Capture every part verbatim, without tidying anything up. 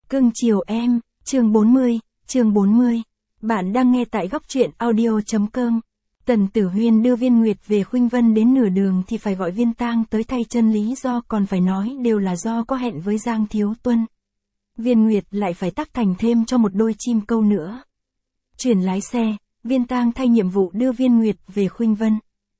Cưng chiều em, chương bốn mươi, chương bốn mươi. Bạn đang nghe tại góc truyện audio.com. Tần Tử Huyên đưa Viên Nguyệt về Khuynh Vân đến nửa đường thì phải gọi Viên Tang tới thay chân, lý do còn phải nói đều là do có hẹn với Giang Thiếu Tuân. Viên Nguyệt lại phải tắc thành thêm cho một đôi chim câu nữa. Chuyển lái xe, Viên Tang thay nhiệm vụ đưa Viên Nguyệt về Khuynh Vân.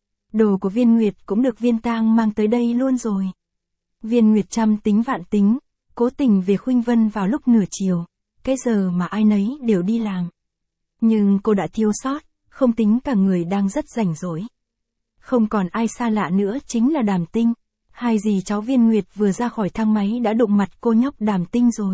Đồ của Viên Nguyệt cũng được Viên Tang mang tới đây luôn rồi. Viên Nguyệt trăm tính vạn tính, cố tình về Khuynh Vân vào lúc nửa chiều, cái giờ mà ai nấy đều đi làm. Nhưng cô đã thiếu sót, không tính cả người đang rất rảnh rỗi. Không còn ai xa lạ nữa chính là Đàm Tinh. Hai dì cháu Viên Nguyệt vừa ra khỏi thang máy đã đụng mặt cô nhóc Đàm Tinh rồi.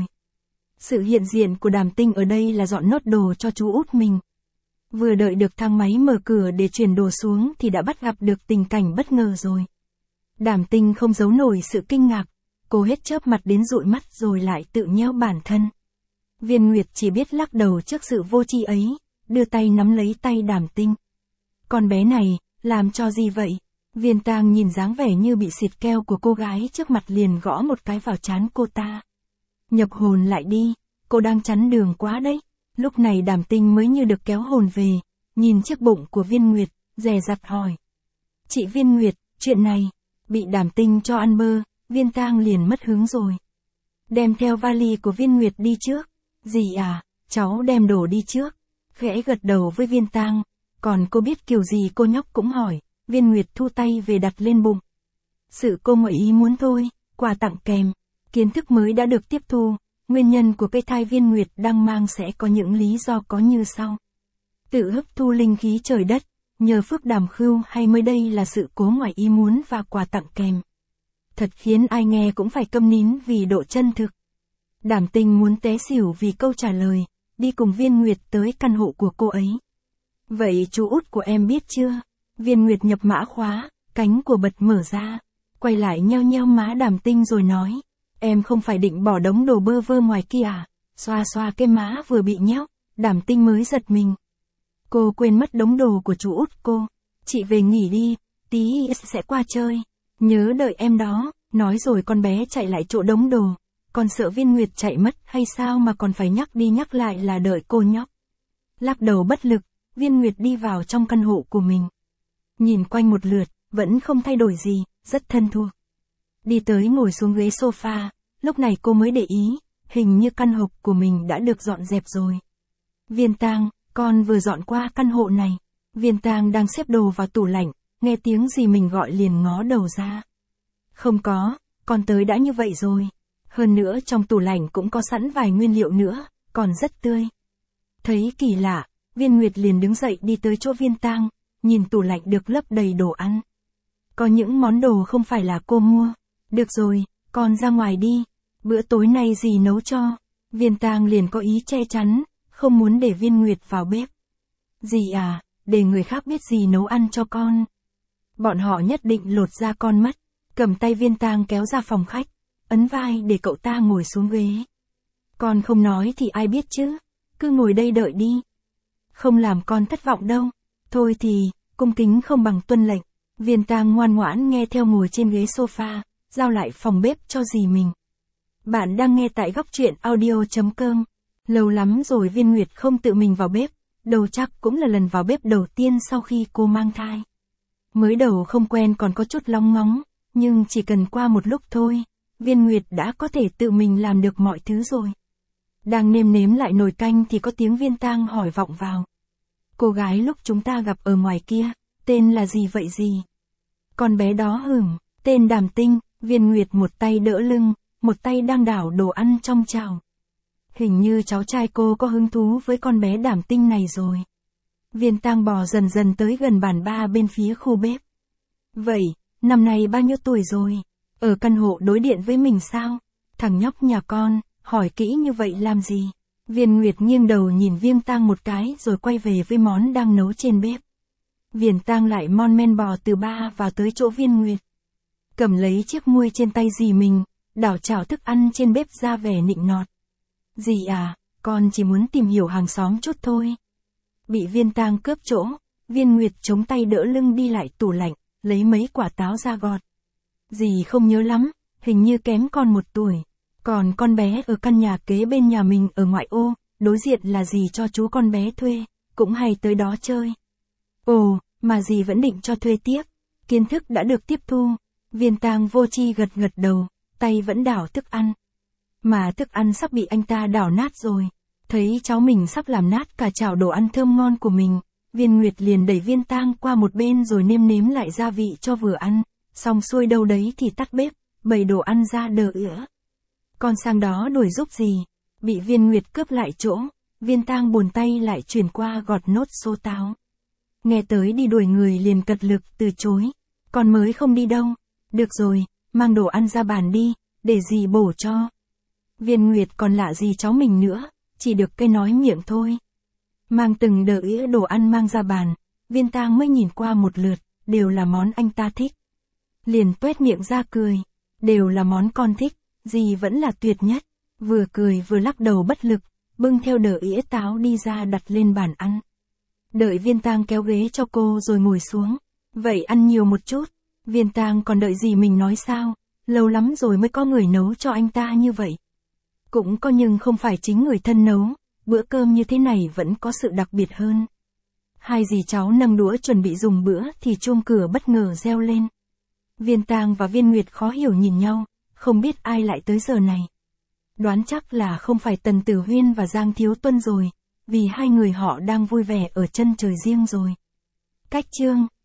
Sự hiện diện của Đàm Tinh ở đây là dọn nốt đồ cho chú út mình. Vừa đợi được thang máy mở cửa để chuyển đồ xuống thì đã bắt gặp được tình cảnh bất ngờ rồi. Đàm Tinh không giấu nổi sự kinh ngạc, cô hết chớp mặt đến dụi mắt rồi lại tự nhéo bản thân. Viên Nguyệt chỉ biết lắc đầu trước sự vô tri ấy, đưa tay nắm lấy tay Đàm Tinh. Con bé này, làm cho gì vậy? Viên Tang nhìn dáng vẻ như bị xịt keo của cô gái trước mặt liền gõ một cái vào trán cô ta. Nhập hồn lại đi, cô đang chắn đường quá đấy. Lúc này Đàm Tinh mới như được kéo hồn về, nhìn chiếc bụng của Viên Nguyệt, dè dặt hỏi. Chị Viên Nguyệt, chuyện này, bị Đàm Tinh cho ăn bơ, Viên Tang liền mất hứng rồi. Đem theo vali của Viên Nguyệt đi trước. Dì à, cháu đem đồ đi trước. Khẽ gật đầu với Viên Tang, còn cô biết kiểu gì cô nhóc cũng hỏi. Viên Nguyệt thu tay về đặt lên bụng. Sự cô ngoại ý muốn thôi, quà tặng kèm, kiến thức mới đã được tiếp thu. Nguyên nhân của cây thai Viên Nguyệt đang mang sẽ có những lý do có như sau. Tự hấp thu linh khí trời đất, nhờ phước đàm khưu hay mới đây là sự cố ngoại ý muốn và quà tặng kèm. Thật khiến ai nghe cũng phải câm nín vì độ chân thực. Đàm Tinh muốn té xỉu vì câu trả lời, đi cùng Viên Nguyệt tới căn hộ của cô ấy. Vậy chú út của em biết chưa? Viên Nguyệt nhập mã khóa, cánh của bật mở ra, quay lại nheo nheo má Đàm Tinh rồi nói. Em không phải định bỏ đống đồ bơ vơ ngoài kia à? Xoa xoa cái má vừa bị nhéo, Đàm Tinh mới giật mình. Cô quên mất đống đồ của chú út cô. Chị về nghỉ đi, tí sẽ qua chơi. Nhớ đợi em đó, nói rồi con bé chạy lại chỗ đống đồ. Còn sợ Viên Nguyệt chạy mất hay sao mà còn phải nhắc đi nhắc lại là đợi cô nhóc. Lắc đầu bất lực, Viên Nguyệt đi vào trong căn hộ của mình. Nhìn quanh một lượt, vẫn không thay đổi gì, rất thân thuộc. Đi tới ngồi xuống ghế sofa, lúc này cô mới để ý, hình như căn hộ của mình đã được dọn dẹp rồi. Viên Tang, con vừa dọn qua căn hộ này. Viên Tang đang xếp đồ vào tủ lạnh, nghe tiếng gì mình gọi liền ngó đầu ra. Không có, con tới đã như vậy rồi. Hơn nữa trong tủ lạnh cũng có sẵn vài nguyên liệu nữa, còn rất tươi. Thấy kỳ lạ, Viên Nguyệt liền đứng dậy đi tới chỗ Viên Tang, nhìn tủ lạnh được lấp đầy đồ ăn. Có những món đồ không phải là cô mua. Được rồi, con ra ngoài đi. Bữa tối nay dì nấu cho. Viên Tang liền có ý che chắn, không muốn để Viên Nguyệt vào bếp. Dì à, để người khác biết dì nấu ăn cho con. Bọn họ nhất định lột da con mất. Cầm tay Viên Tang kéo ra phòng khách, ấn vai để cậu ta ngồi xuống ghế. Con không nói thì ai biết chứ, cứ ngồi đây đợi đi. Không làm con thất vọng đâu. Thôi thì, cung kính không bằng tuân lệnh. Viên Tang ngoan ngoãn nghe theo ngồi trên ghế sofa, giao lại phòng bếp cho dì mình. Bạn đang nghe tại góc truyện audio.com. Lâu lắm rồi Viên Nguyệt không tự mình vào bếp, đầu chắc cũng là lần vào bếp đầu tiên sau khi cô mang thai. Mới đầu không quen còn có chút lóng ngóng, nhưng chỉ cần qua một lúc thôi, Viên Nguyệt đã có thể tự mình làm được mọi thứ rồi. Đang nêm nếm lại nồi canh thì có tiếng Viên Tang hỏi vọng vào. Cô gái lúc chúng ta gặp ở ngoài kia, tên là gì vậy dì? Con bé đó hửng, tên Đàm Tinh. Viên Nguyệt một tay đỡ lưng, một tay đang đảo đồ ăn trong chảo. Hình như cháu trai cô có hứng thú với con bé Đàm Tinh này rồi. Viên Tang bò dần dần tới gần bàn ba bên phía khu bếp. Vậy, năm nay bao nhiêu tuổi rồi? Ở căn hộ đối điện với mình sao? Thằng nhóc nhà con, hỏi kỹ như vậy làm gì? Viên Nguyệt nghiêng đầu nhìn Viên Tang một cái rồi quay về với món đang nấu trên bếp. Viên Tang lại mon men bò từ ba vào tới chỗ Viên Nguyệt. Cầm lấy chiếc muôi trên tay dì mình, đảo chảo thức ăn trên bếp ra vẻ nịnh nọt. Dì à, con chỉ muốn tìm hiểu hàng xóm chút thôi. Bị Viên Tang cướp chỗ, Viên Nguyệt chống tay đỡ lưng đi lại tủ lạnh, lấy mấy quả táo ra gọt. Dì không nhớ lắm, hình như kém con một tuổi. Còn con bé ở căn nhà kế bên nhà mình ở ngoại ô, đối diện là dì cho chú con bé thuê, cũng hay tới đó chơi. Ồ, mà dì vẫn định cho thuê tiếp, kiến thức đã được tiếp thu. Viên Tang vô tri gật gật đầu, tay vẫn đảo thức ăn. Mà thức ăn sắp bị anh ta đảo nát rồi. Thấy cháu mình sắp làm nát cả chảo đồ ăn thơm ngon của mình, Viên Nguyệt liền đẩy Viên Tang qua một bên rồi nêm nếm lại gia vị cho vừa ăn, xong xuôi đâu đấy thì tắt bếp, bày đồ ăn ra đờ ữa. Con sang đó đuổi giúp gì? Bị Viên Nguyệt cướp lại chỗ, Viên Tang buồn tay lại chuyển qua gọt nốt số táo. Nghe tới đi đuổi người liền cật lực từ chối. Con mới không đi đâu. Được rồi, mang đồ ăn ra bàn đi, để dì bổ cho. Viên Nguyệt còn lạ gì cháu mình nữa, chỉ được cây nói miệng thôi. Mang từng đỡ ĩa đồ ăn mang ra bàn, Viên Tang mới nhìn qua một lượt, đều là món anh ta thích. Liền tuét miệng ra cười, đều là món con thích, dì vẫn là tuyệt nhất. Vừa cười vừa lắc đầu bất lực, bưng theo đỡ ĩa táo đi ra đặt lên bàn ăn. Đợi Viên Tang kéo ghế cho cô rồi ngồi xuống. Vậy ăn nhiều một chút. Viên Tang còn đợi gì mình nói sao, lâu lắm rồi mới có người nấu cho anh ta như vậy. Cũng có nhưng không phải chính người thân nấu, bữa cơm như thế này vẫn có sự đặc biệt hơn. Hai dì cháu nâng đũa chuẩn bị dùng bữa thì chuông cửa bất ngờ reo lên. Viên Tang và Viên Nguyệt khó hiểu nhìn nhau, không biết ai lại tới giờ này. Đoán chắc là không phải Tần Tử Huyên và Giang Thiếu Tuân rồi, vì hai người họ đang vui vẻ ở chân trời riêng rồi. Cách chương